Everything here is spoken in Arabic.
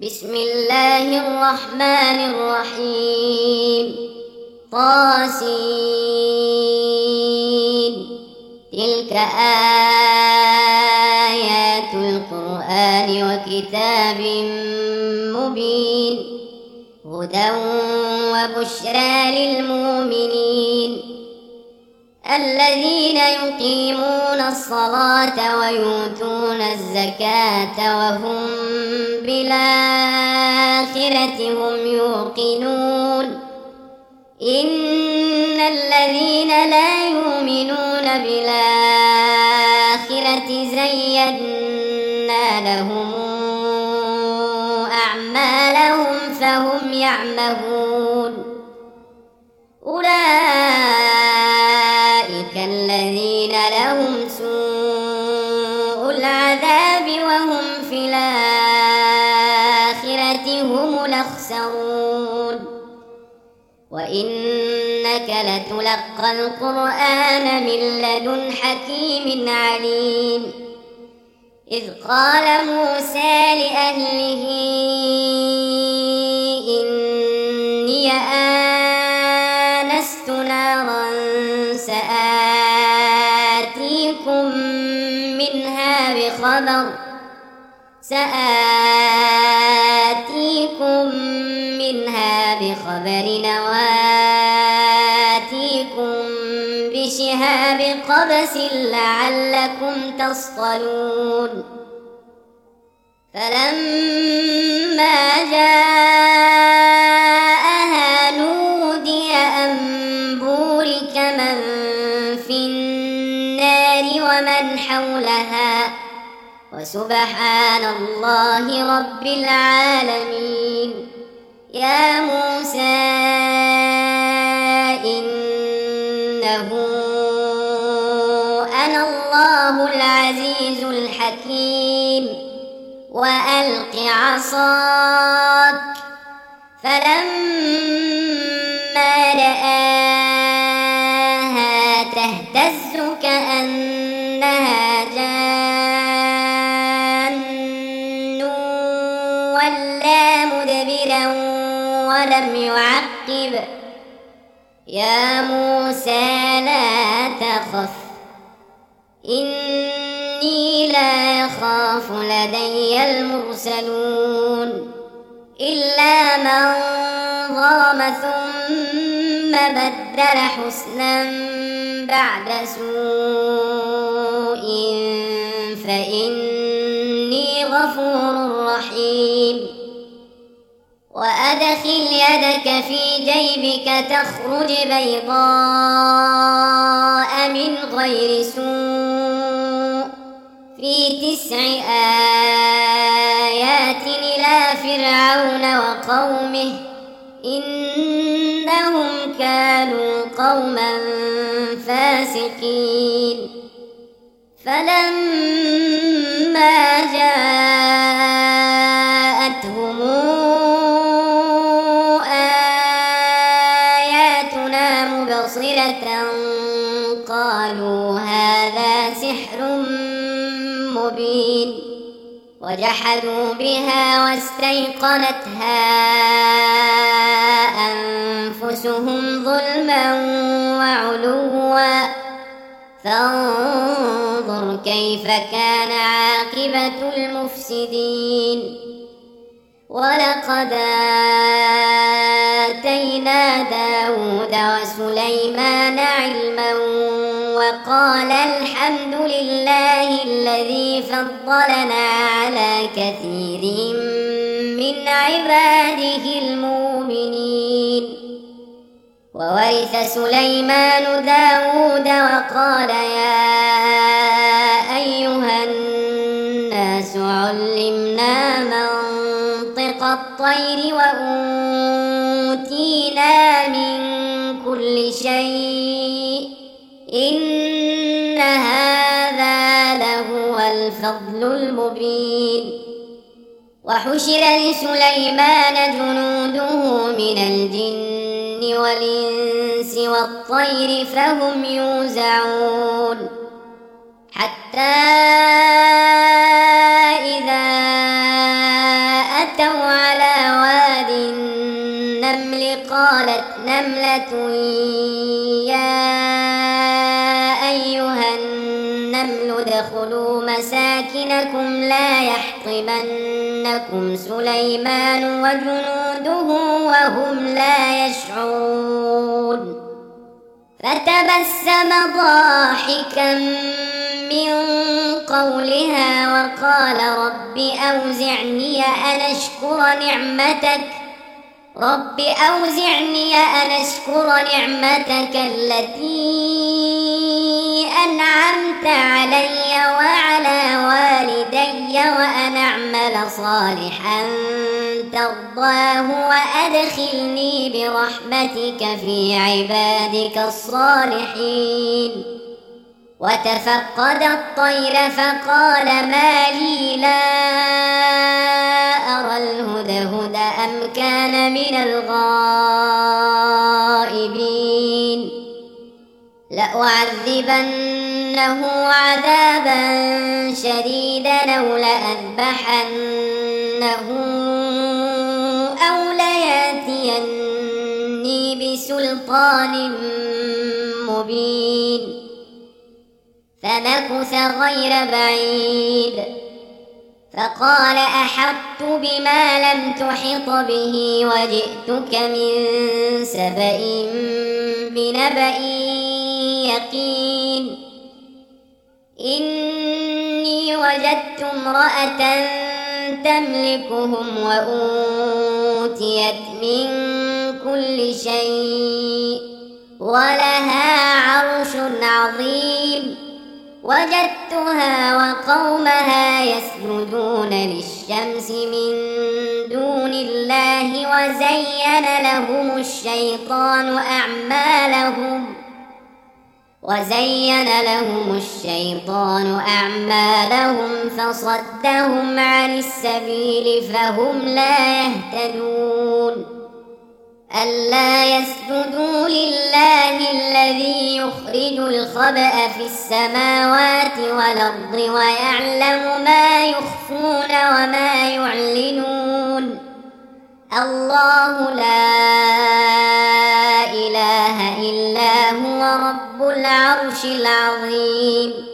بسم الله الرحمن الرحيم. طاسين. تلك آيات القرآن وكتاب مبين، هدى وبشرى للمؤمنين الذين يقيمون الصلاة ويؤتون الزكاة وهم بالآخرة هم يوقنون. إن الذين لا يؤمنون بالآخرة زينا لهم أعمالهم فهم يعمهون. أولئك الذين لهم سوء العذاب وهم في الآخرة هم الأخسرون. وإنك لتلقى القرآن من لدن حكيم عليم. إذ قال موسى لأهله إني آنست نارا سآتيكم منها بخبر وآتيكم بشهاب قبس لعلكم تصطلون. فلما جاءها نودي أن بورك من في النار ومن حولها وسبحان الله رب العالمين. يا موسى إنه أنا الله العزيز الحكيم وألق عصاك. فلما رآها تهتز كأنها جان ولا مدبرا ولم يعقب. يا موسى لا تخف إني لا يخاف لدي المرسلون إلا من ظلم ثم بدل حسنا بعد سوء فإني غفور رحيم. وأدخل يدك في جيبك تخرج بيضاء من غير سوء في 9 آيات إلى فرعون وقومه إنهم كانوا قوما فاسقين. فلما جاءتهم آياتنا مبصرة قالوا هذا سحر مبين وجحدوا بها واستيقنتها أنفسهم ظلما وعلوا فانظر كيف كان عاقبة المفسدين. ولقد آتينا داود وسليمان علما وقال الحمد لله الذي فضلنا على كثير من عباده المؤمنين. وورث سليمان داود وقال يا أيها الناس علمنا منطق الطير وأوتينا من كل شيء إن هذا لهو الفضل المبين. وحشر لسليمان جنوده من الجن والإنس والطير فهم يوزعون حتى إذا أتوا على واد النمل قالت نملة يا أيها النمل ادخلوا مساكنكم لا يحطمنكم سليمان وجنوده وهم لا يشعرون فتبسم ضاحكا من قولها وقال رب أوزعني أن أشكر نعمتك التي أنعمت علي وعلى والدي وأن أعمل صالحا ترضاه وأدخلني برحمتك في عبادك الصالحين وتفقد الطير فقال ما لي لا أرى الهدهد أم كان من الغائبين لأعذبنه عذابا شديدا أو لأذبحنه أو ليأتيني بسلطان مبين فمكث غير بعيد فقال أحطت بما لم تحط به وجئتك من سبأ بنبأ يقين إني وجدت امرأة تملكهم وأوتيت من كل شيء ولها عرش عظيم وجدتها وقومها يسجدون للشمس من دون الله وزين لهم الشيطان أعمالهم فصدهم عن السبيل فهم لا يهتدون ألا يسجدوا لله الذي يخرج الخبأ في السماوات والأرض ويعلم ما يخفون وما يعلنون الله لا إله إلا هو رب العرش العظيم